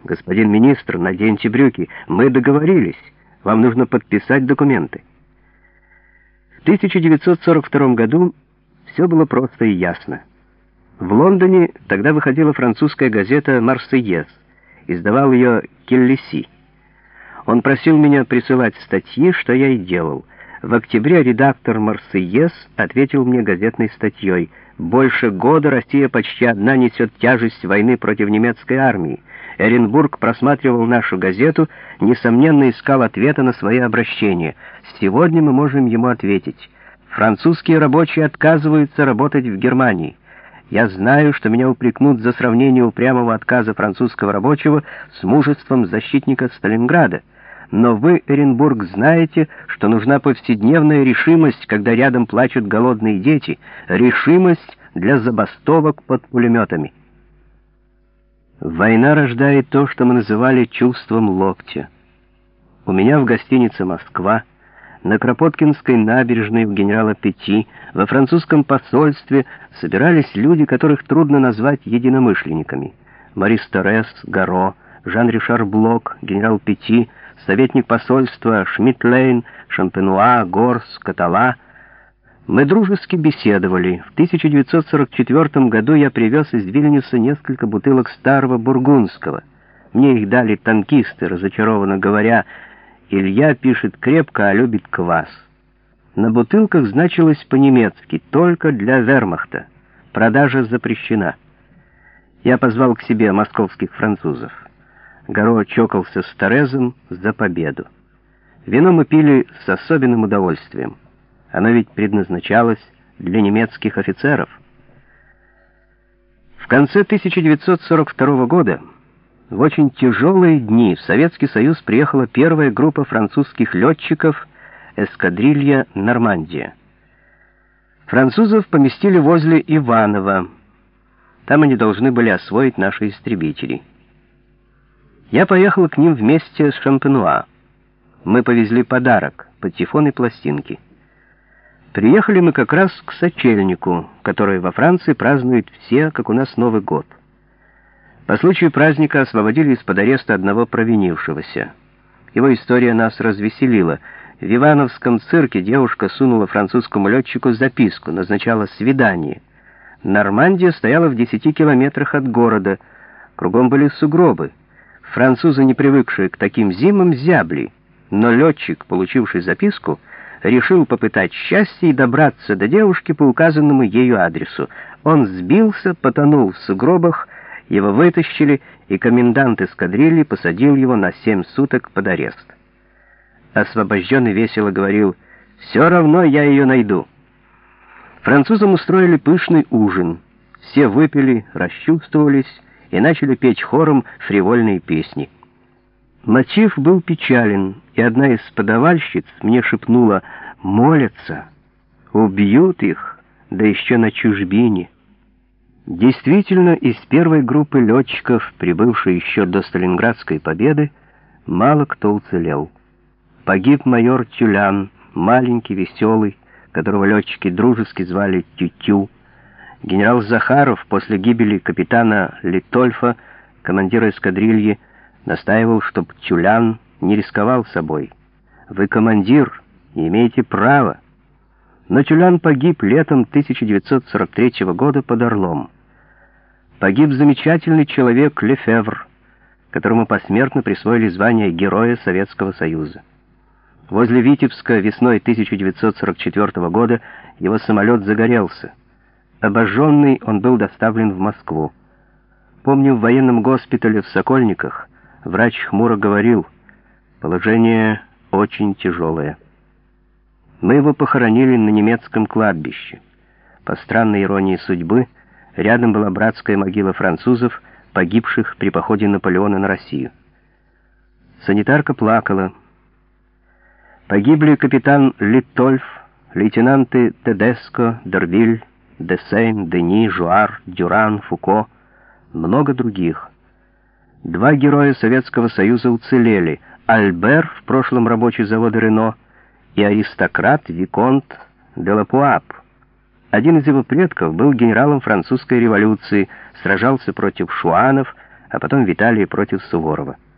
«Господин министр, наденьте брюки. Мы договорились. Вам нужно подписать документы». В 1942 году все было просто и ясно. В Лондоне тогда выходила французская газета «Марсельез», издавал ее Келлиси. Он просил меня присылать статьи, что я и делал. В октябре редактор «Марсельез» ответил мне газетной статьей: «Больше года Россия почти одна несет тяжесть войны против немецкой армии. Эренбург просматривал нашу газету, несомненно искал ответа на свои обращения. Сегодня мы можем ему ответить. Французские рабочие отказываются работать в Германии. Я знаю, что меня упрекнут за сравнение упрямого отказа французского рабочего с мужеством защитника Сталинграда. Но вы, Эренбург, знаете, что нужна повседневная решимость, когда рядом плачут голодные дети, решимость для забастовок под пулеметами». Война рождает то, что мы называли чувством локтя. У меня в гостинице «Москва», на Кропоткинской набережной у генерала Пети, во французском посольстве собирались люди, которых трудно назвать единомышленниками. Морис Торрес, Гаро, Жан-Ришар Блок, генерал Пети, советник посольства Шмидт-Лейн, Шампенуа, Горс, Катала. Мы дружески беседовали. В 1944 году я привез из Вильнюса несколько бутылок старого бургундского. Мне их дали танкисты, разочарованно говоря: «Илья пишет крепко, а любит квас». На бутылках значилось по-немецки: «Только для вермахта. Продажа запрещена». Я позвал к себе московских французов. Гаро чокался с Торрезом за победу. Вино мы пили с особенным удовольствием. Оно ведь предназначалось для немецких офицеров. В конце 1942 года, в очень тяжелые дни, в Советский Союз приехала первая группа французских летчиков, эскадрилья «Нормандия». Французов поместили возле Иваново. Там они должны были освоить наши истребители. Я поехал к ним вместе с Шампенуа. Мы повезли подарок — патефон и пластинки. Приехали мы как раз к сочельнику, который во Франции празднуют все, как у нас Новый год. По случаю праздника освободили из-под ареста одного провинившегося. Его история нас развеселила. В Ивановском цирке девушка сунула французскому летчику записку, назначала свидание. Нормандия стояла в 10 километрах от города. Кругом были сугробы. Французы, не привыкшие к таким зимам, зябли. Но летчик, получивший записку, решил попытать счастье и добраться до девушки по указанному ею адресу. Он сбился, потонул в сугробах, его вытащили, и комендант эскадрильи посадил его на 7 суток под арест. Освобожденный весело говорил: «Все равно я ее найду». Французам устроили пышный ужин. Все выпили, расчувствовались и начали петь хором фривольные песни. Мотив был печален, и одна из подавальщиц мне шепнула: «Молятся, убьют их, да еще на чужбине». Действительно, из первой группы летчиков, прибывшей еще до Сталинградской победы, мало кто уцелел. Погиб майор Тюлян, маленький, веселый, которого летчики дружески звали Тю-Тю. Генерал Захаров после гибели капитана Литольфа, командира эскадрильи, настаивал, чтоб Тюлян не рисковал собой. «Вы командир и имеете право». Но Тюлян погиб летом 1943 года под Орлом. Погиб замечательный человек Лефевр, которому посмертно присвоили звание Героя Советского Союза. Возле Витебска весной 1944 года его самолет загорелся. Обожженный, он был доставлен в Москву. Помню, в военном госпитале в Сокольниках врач хмуро говорил: «Положение очень тяжелое». Мы его похоронили на немецком кладбище. По странной иронии судьбы, рядом была братская могила французов, погибших при походе Наполеона на Россию. Санитарка плакала. Погибли капитан Литольф, лейтенанты Тедеско, Дервиль, Десейн, Дени, Жуар, Дюран, Фуко, много других. 2 героя Советского Союза уцелели: Альбер, в прошлом рабочий завода Рено, и аристократ Виконт де Лапуап. Один из его предков был генералом французской революции, сражался против шуанов, а потом в Италии против Суворова.